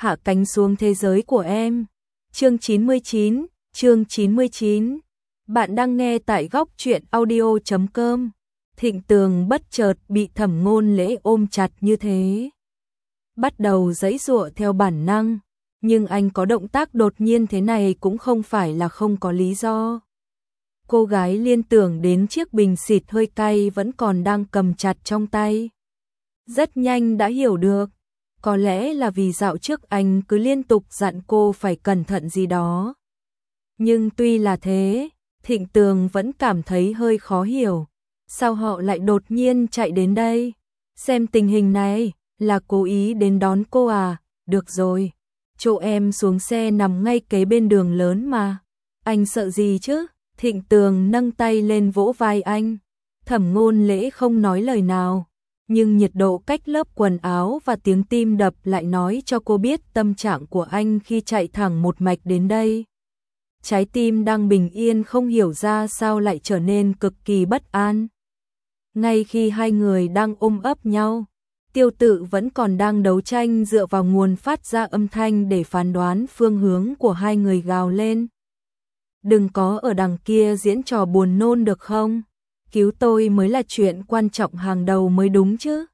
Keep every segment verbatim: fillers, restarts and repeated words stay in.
hạ cánh xuống thế giới của em. Chương chín mươi chín, chương chín mươi chín. Bạn đang nghe tại góc truyện audio chấm com. Thịnh Tường bất chợt bị Thẩm Ngôn Lễ ôm chặt như thế, bắt đầu giãy giụa theo bản năng, nhưng anh có động tác đột nhiên thế này cũng không phải là không có lý do. Cô gái liên tưởng đến chiếc bình xịt hơi cay vẫn còn đang cầm chặt trong tay. Rất nhanh đã hiểu được, có lẽ là vì dạo trước anh cứ liên tục dặn cô phải cẩn thận gì đó. Nhưng tuy là thế, Thịnh Tường vẫn cảm thấy hơi khó hiểu. Sao họ lại đột nhiên chạy đến đây? Xem tình hình này, là cố ý đến đón cô à? Được rồi, chỗ em xuống xe nằm ngay kế bên đường lớn mà. Anh sợ gì chứ? Thịnh Tường nâng tay lên vỗ vai anh. Thẩm Ngôn Lễ không nói lời nào, nhưng nhiệt độ cách lớp quần áo và tiếng tim đập lại nói cho cô biết tâm trạng của anh khi chạy thẳng một mạch đến đây. Trái tim đang bình yên không hiểu ra sao lại trở nên cực kỳ bất an. Ngay khi hai người đang ôm ấp nhau, Tiêu Tự vẫn còn đang đấu tranh dựa vào nguồn phát ra âm thanh để phán đoán phương hướng của hai người, gào lên. Đừng có ở đằng kia diễn trò buồn nôn được không? Cứu tôi mới là chuyện quan trọng hàng đầu mới đúng chứ.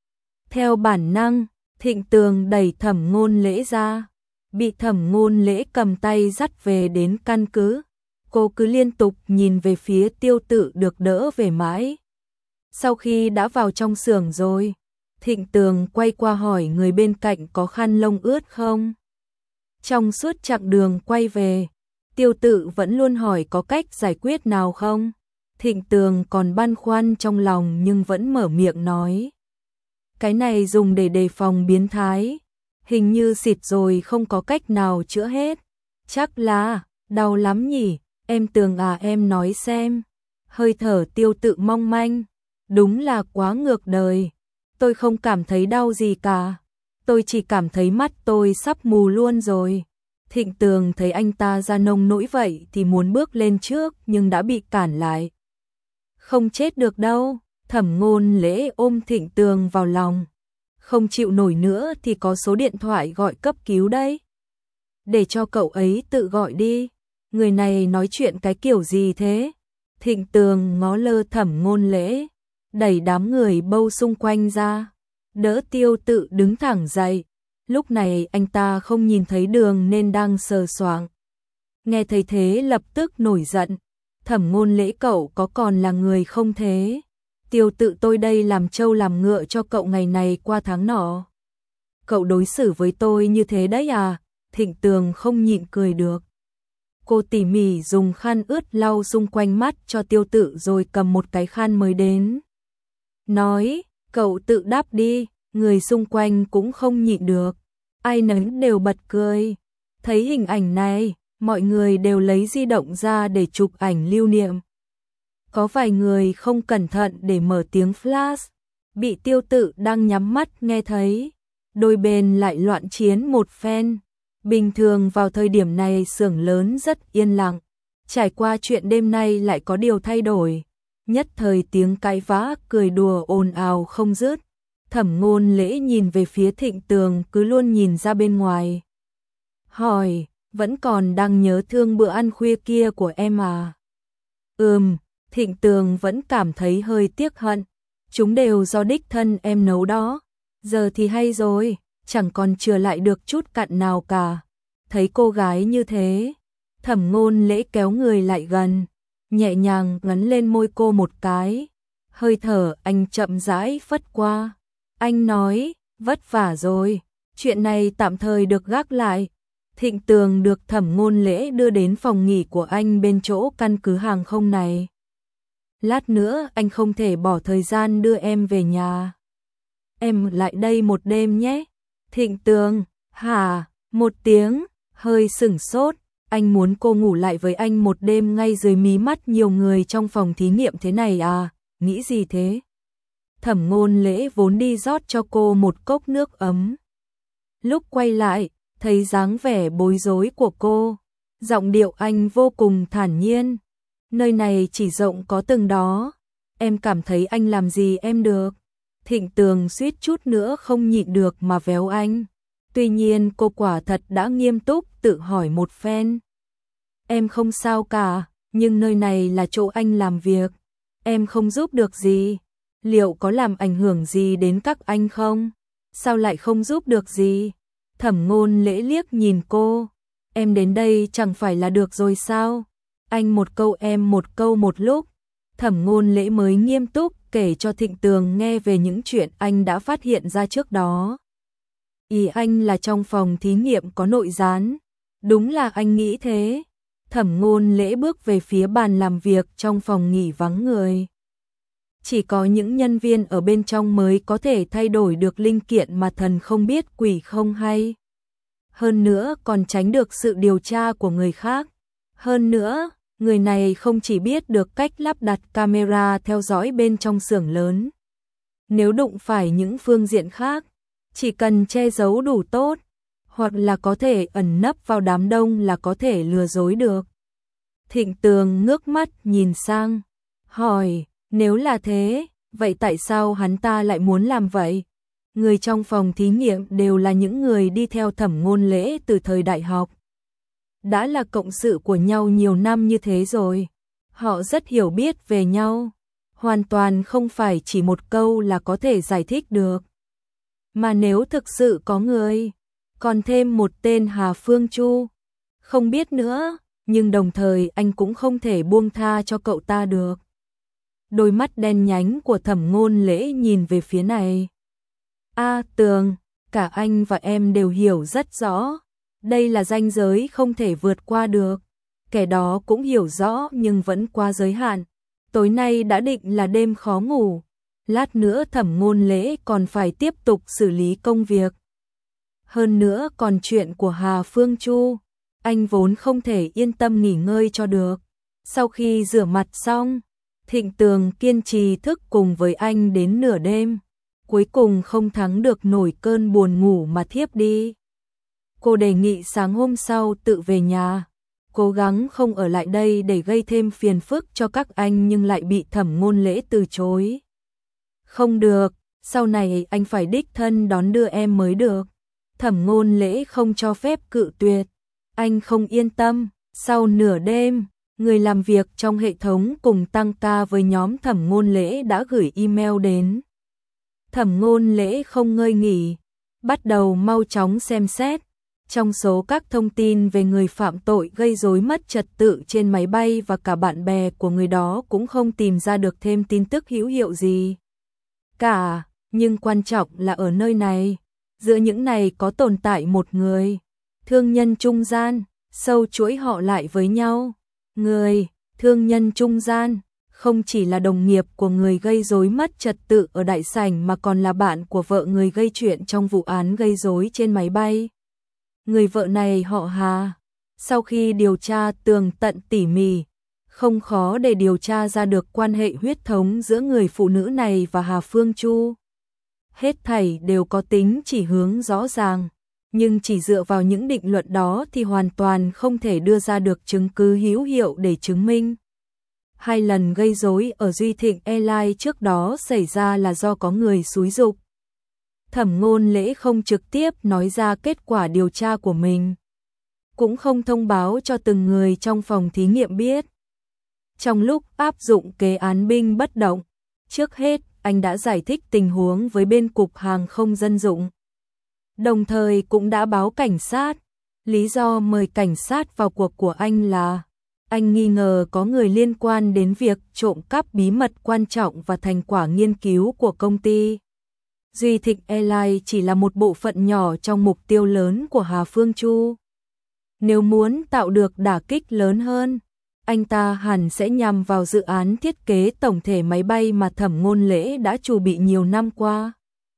Theo bản năng, Thịnh Tường đẩy Thẩm Ngôn Lễ ra, bị Thẩm Ngôn Lễ cầm tay dắt về đến căn cứ. Cô cứ liên tục nhìn về phía Tiêu Tự được đỡ về mãi. Sau khi đã vào trong xưởng rồi, Thịnh Tường quay qua hỏi người bên cạnh có khăn lông ướt không. Trong suốt chặng đường quay về, Tiêu Tự vẫn luôn hỏi có cách giải quyết nào không. Thịnh Tường còn băn khoăn trong lòng nhưng vẫn mở miệng nói. Cái này dùng để đề phòng biến thái. Hình như xịt rồi không có cách nào chữa hết. Chắc là, đau lắm nhỉ, em Tường à, em nói xem. Hơi thở Tiêu Tự mong manh. Đúng là quá ngược đời. Tôi không cảm thấy đau gì cả. Tôi chỉ cảm thấy mắt tôi sắp mù luôn rồi. Thịnh Tường thấy anh ta ra nông nỗi vậy thì muốn bước lên trước nhưng đã bị cản lại. Không chết được đâu. Thẩm Ngôn Lễ ôm Thịnh Tường vào lòng. Không chịu nổi nữa thì có số điện thoại gọi cấp cứu đấy. Để cho cậu ấy tự gọi đi. Người này nói chuyện cái kiểu gì thế? Thịnh Tường ngó lơ Thẩm Ngôn Lễ, đẩy đám người bâu xung quanh ra, đỡ Tiêu Tự đứng thẳng dậy. Lúc này anh ta không nhìn thấy đường nên đang sờ soạng. Nghe thấy thế lập tức nổi giận. Thẩm Ngôn Lễ, cậu có còn là người không thế? Tiêu Tự, tôi đây làm trâu làm ngựa cho cậu ngày này qua tháng nọ. Cậu đối xử với tôi như thế đấy à? Thịnh Tường không nhịn cười được. Cô tỉ mỉ dùng khăn ướt lau xung quanh mắt cho Tiêu Tự rồi cầm một cái khăn mới đến. Nói, cậu tự đáp đi. Người xung quanh cũng không nhịn được. Ai nấy đều bật cười. Thấy hình ảnh này, mọi người đều lấy di động ra để chụp ảnh lưu niệm. Có vài người không cẩn thận để mở tiếng flash, bị Tiêu Tự đang nhắm mắt nghe thấy. Đôi bên lại loạn chiến một phen. Bình thường vào thời điểm này xưởng lớn rất yên lặng. Trải qua chuyện đêm nay lại có điều thay đổi. Nhất thời tiếng cãi vã, cười đùa ồn ào không dứt. Thẩm Ngôn Lễ nhìn về phía Thịnh Tường cứ luôn nhìn ra bên ngoài. Hỏi, vẫn còn đang nhớ thương bữa ăn khuya kia của em à? Ừm, Thịnh Tường vẫn cảm thấy hơi tiếc hận. Chúng đều do đích thân em nấu đó. Giờ thì hay rồi, chẳng còn chừa lại được chút cặn nào cả. Thấy cô gái như thế, Thẩm Ngôn Lễ kéo người lại gần, nhẹ nhàng ngấn lên môi cô một cái. Hơi thở anh chậm rãi phất qua. Anh nói, vất vả rồi, chuyện này tạm thời được gác lại. Thịnh Tường được Thẩm Ngôn Lễ đưa đến phòng nghỉ của anh bên chỗ căn cứ hàng không này. Lát nữa anh không thể bỏ thời gian đưa em về nhà. Em lại đây một đêm nhé. Thịnh Tường, hả? Một tiếng, hơi sửng sốt. Anh muốn cô ngủ lại với anh một đêm ngay dưới mí mắt nhiều người trong phòng thí nghiệm thế này à? Nghĩ gì thế? Thẩm Ngôn Lễ vốn đi rót cho cô một cốc nước ấm. Lúc quay lại, thấy dáng vẻ bối rối của cô, giọng điệu anh vô cùng thản nhiên. Nơi này chỉ rộng có từng đó, em cảm thấy anh làm gì em được. Thịnh Tường suýt chút nữa không nhịn được mà véo anh. Tuy nhiên cô quả thật đã nghiêm túc tự hỏi một phen. Em không sao cả, nhưng nơi này là chỗ anh làm việc. Em không giúp được gì. Liệu có làm ảnh hưởng gì đến các anh không? Sao lại không giúp được gì? Thẩm Ngôn Lễ liếc nhìn cô. Em đến đây chẳng phải là được rồi sao? Anh một câu em một câu một lúc. Thẩm Ngôn Lễ mới nghiêm túc kể cho Thịnh Tường nghe về những chuyện anh đã phát hiện ra trước đó. Ý anh là trong phòng thí nghiệm có nội gián. Đúng là anh nghĩ thế. Thẩm Ngôn Lễ bước về phía bàn làm việc trong phòng nghỉ vắng người. Chỉ có những nhân viên ở bên trong mới có thể thay đổi được linh kiện mà thần không biết quỷ không hay. Hơn nữa còn tránh được sự điều tra của người khác. Hơn nữa, người này không chỉ biết được cách lắp đặt camera theo dõi bên trong xưởng lớn. Nếu đụng phải những phương diện khác, chỉ cần che giấu đủ tốt, hoặc là có thể ẩn nấp vào đám đông là có thể lừa dối được. Thịnh Tường ngước mắt nhìn sang, hỏi, nếu là thế, vậy tại sao hắn ta lại muốn làm vậy? Người trong phòng thí nghiệm đều là những người đi theo Thẩm Ngôn Lễ từ thời đại học. Đã là cộng sự của nhau nhiều năm như thế rồi. Họ rất hiểu biết về nhau. Hoàn toàn không phải chỉ một câu là có thể giải thích được. Mà nếu thực sự có người, còn thêm một tên Hà Phương Chu, không biết nữa, nhưng đồng thời anh cũng không thể buông tha cho cậu ta được. Đôi mắt đen nhánh của Thẩm Ngôn Lễ nhìn về phía này. A Tường, cả anh và em đều hiểu rất rõ. Đây là ranh giới không thể vượt qua được. Kẻ đó cũng hiểu rõ nhưng vẫn qua giới hạn. Tối nay đã định là đêm khó ngủ. Lát nữa Thẩm Ngôn Lễ còn phải tiếp tục xử lý công việc. Hơn nữa còn chuyện của Hà Phương Chu. Anh vốn không thể yên tâm nghỉ ngơi cho được. Sau khi rửa mặt xong, Thịnh Tường kiên trì thức cùng với anh đến nửa đêm. Cuối cùng không thắng được nổi cơn buồn ngủ mà thiếp đi. Cô đề nghị sáng hôm sau tự về nhà, cố gắng không ở lại đây để gây thêm phiền phức cho các anh nhưng lại bị Thẩm Ngôn Lễ từ chối. Không được, sau này anh phải đích thân đón đưa em mới được. Thẩm Ngôn Lễ không cho phép cự tuyệt. Anh không yên tâm, sau nửa đêm, người làm việc trong hệ thống cùng tăng ca với nhóm Thẩm Ngôn Lễ đã gửi email đến. Thẩm Ngôn Lễ không ngơi nghỉ, bắt đầu mau chóng xem xét. Trong số các thông tin về người phạm tội gây rối mất trật tự trên máy bay và cả bạn bè của người đó cũng không tìm ra được thêm tin tức hữu hiệu gì cả, nhưng quan trọng là ở nơi này, giữa những này có tồn tại một người, thương nhân trung gian, sâu chuỗi họ lại với nhau. Người, thương nhân trung gian, không chỉ là đồng nghiệp của người gây rối mất trật tự ở đại sảnh mà còn là bạn của vợ người gây chuyện trong vụ án gây rối trên máy bay. Người vợ này họ Hà. Sau khi điều tra tường tận tỉ mỉ, không khó để điều tra ra được quan hệ huyết thống giữa người phụ nữ này và Hà Phương Chu. Hết thảy đều có tính chỉ hướng rõ ràng, nhưng chỉ dựa vào những định luận đó thì hoàn toàn không thể đưa ra được chứng cứ hữu hiệu để chứng minh. Hai lần gây rối ở Duy Thịnh Airlines trước đó xảy ra là do có người xúi giục. Thẩm Ngôn Lễ không trực tiếp nói ra kết quả điều tra của mình, cũng không thông báo cho từng người trong phòng thí nghiệm biết. Trong lúc áp dụng kế án binh bất động, trước hết anh đã giải thích tình huống với bên cục hàng không dân dụng. Đồng thời cũng đã báo cảnh sát. Lý do mời cảnh sát vào cuộc của anh là anh nghi ngờ có người liên quan đến việc trộm cắp bí mật quan trọng và thành quả nghiên cứu của công ty. Duy Thịnh Airlines chỉ là một bộ phận nhỏ trong mục tiêu lớn của Hà Phương Chu. Nếu muốn tạo được đả kích lớn hơn, anh ta hẳn sẽ nhằm vào dự án thiết kế tổng thể máy bay mà Thẩm Ngôn Lễ đã chuẩn bị nhiều năm qua.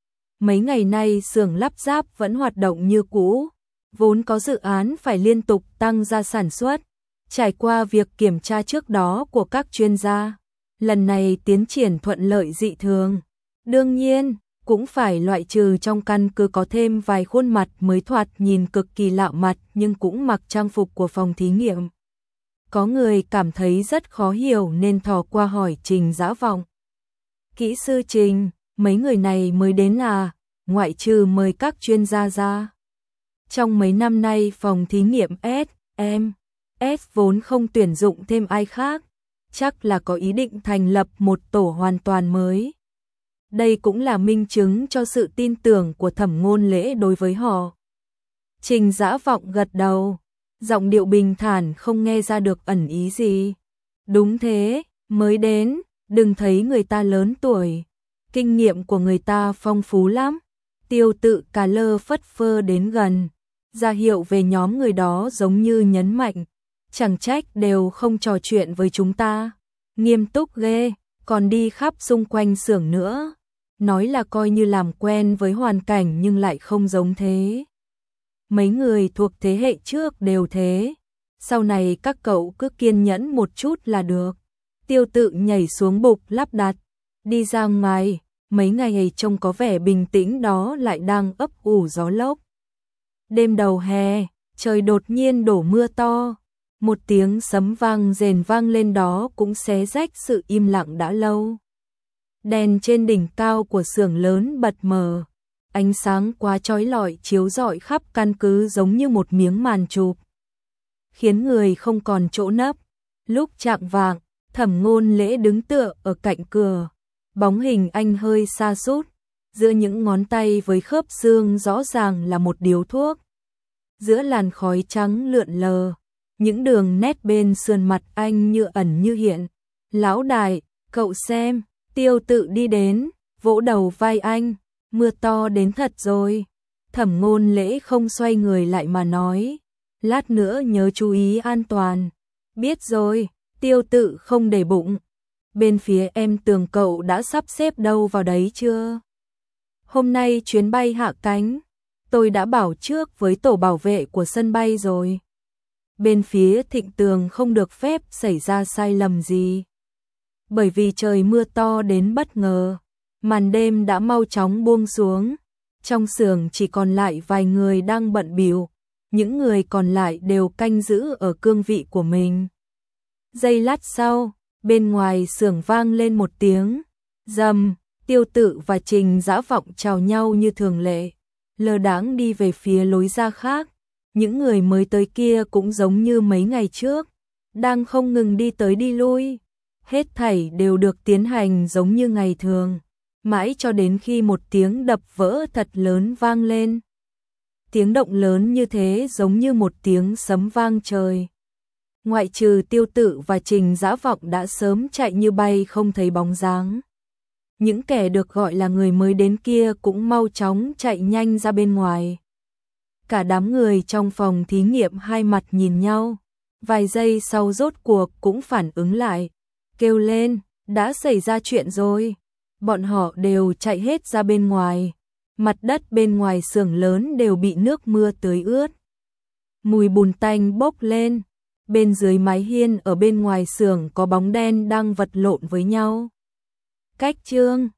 Mấy ngày nay xưởng lắp ráp vẫn hoạt động như cũ, vốn có dự án phải liên tục tăng gia sản xuất, trải qua việc kiểm tra trước đó của các chuyên gia. Lần này tiến triển thuận lợi dị thường. Đương nhiên, cũng phải loại trừ trong căn cứ có thêm vài khuôn mặt mới thoạt nhìn cực kỳ lạ mặt nhưng cũng mặc trang phục của phòng thí nghiệm. Có người cảm thấy rất khó hiểu nên thò qua hỏi Trình Dã Vọng. Kỹ sư Trình, mấy người này mới đến à, ngoại trừ mời các chuyên gia ra. Trong mấy năm nay phòng thí nghiệm S M S vốn không tuyển dụng thêm ai khác, chắc là có ý định thành lập một tổ hoàn toàn mới. Đây cũng là minh chứng cho sự tin tưởng của Thẩm Ngôn Lễ đối với họ. Trình Dã Vọng gật đầu, giọng điệu bình thản không nghe ra được ẩn ý gì. Đúng thế, mới đến, đừng thấy người ta lớn tuổi, kinh nghiệm của người ta phong phú lắm. Tiêu Tự cà lơ phất phơ đến gần, ra hiệu về nhóm người đó giống như nhấn mạnh, chẳng trách đều không trò chuyện với chúng ta, nghiêm túc ghê, còn đi khắp xung quanh xưởng nữa. Nói là coi như làm quen với hoàn cảnh nhưng lại không giống thế. Mấy người thuộc thế hệ trước đều thế, sau này các cậu cứ kiên nhẫn một chút là được. Tiêu Tự nhảy xuống bục lắp đặt, đi ra ngoài, mấy ngày ấy trông có vẻ bình tĩnh đó lại đang ấp ủ gió lốc. Đêm đầu hè, trời đột nhiên đổ mưa to, một tiếng sấm vang rền vang lên đó cũng xé rách sự im lặng đã lâu. Đèn trên đỉnh cao của xưởng lớn bật mờ, ánh sáng quá chói lọi chiếu rọi khắp căn cứ giống như một miếng màn chụp, khiến người không còn chỗ nấp. Lúc chạng vạng, Thẩm Ngôn Lễ đứng tựa ở cạnh cửa, bóng hình anh hơi sa sút, giữa những ngón tay với khớp xương rõ ràng là một điếu thuốc. Giữa làn khói trắng lượn lờ, những đường nét bên sườn mặt anh như ẩn như hiện. Lão đại, cậu xem. Tiêu Tự đi đến, vỗ đầu vai anh, mưa to đến thật rồi. Thẩm Ngôn Lễ không xoay người lại mà nói, lát nữa nhớ chú ý an toàn. Biết rồi, Tiêu Tự không để bụng. Bên phía em Tường cậu đã sắp xếp đâu vào đấy chưa? Hôm nay chuyến bay hạ cánh, tôi đã bảo trước với tổ bảo vệ của sân bay rồi. Bên phía Thịnh Tường không được phép xảy ra sai lầm gì. Bởi vì trời mưa to đến bất ngờ, màn đêm đã mau chóng buông xuống, trong xưởng chỉ còn lại vài người đang bận bịu, những người còn lại đều canh giữ ở cương vị của mình. Giây lát sau, bên ngoài xưởng vang lên một tiếng rầm, Tiêu Tự và Trình Dã Vọng chào nhau như thường lệ, lơ đãng đi về phía lối ra khác. Những người mới tới kia cũng giống như mấy ngày trước, đang không ngừng đi tới đi lui. Hết thảy đều được tiến hành giống như ngày thường, mãi cho đến khi một tiếng đập vỡ thật lớn vang lên. Tiếng động lớn như thế giống như một tiếng sấm vang trời. Ngoại trừ Tiêu Tự và Trình Dã Vọng đã sớm chạy như bay không thấy bóng dáng. Những kẻ được gọi là người mới đến kia cũng mau chóng chạy nhanh ra bên ngoài. Cả đám người trong phòng thí nghiệm hai mặt nhìn nhau, vài giây sau rốt cuộc cũng phản ứng lại, kêu lên, đã xảy ra chuyện rồi. Bọn họ đều chạy hết ra bên ngoài, mặt đất bên ngoài xưởng lớn đều bị nước mưa tưới ướt. Mùi bùn tanh bốc lên, bên dưới mái hiên ở bên ngoài xưởng có bóng đen đang vật lộn với nhau. Cách Trương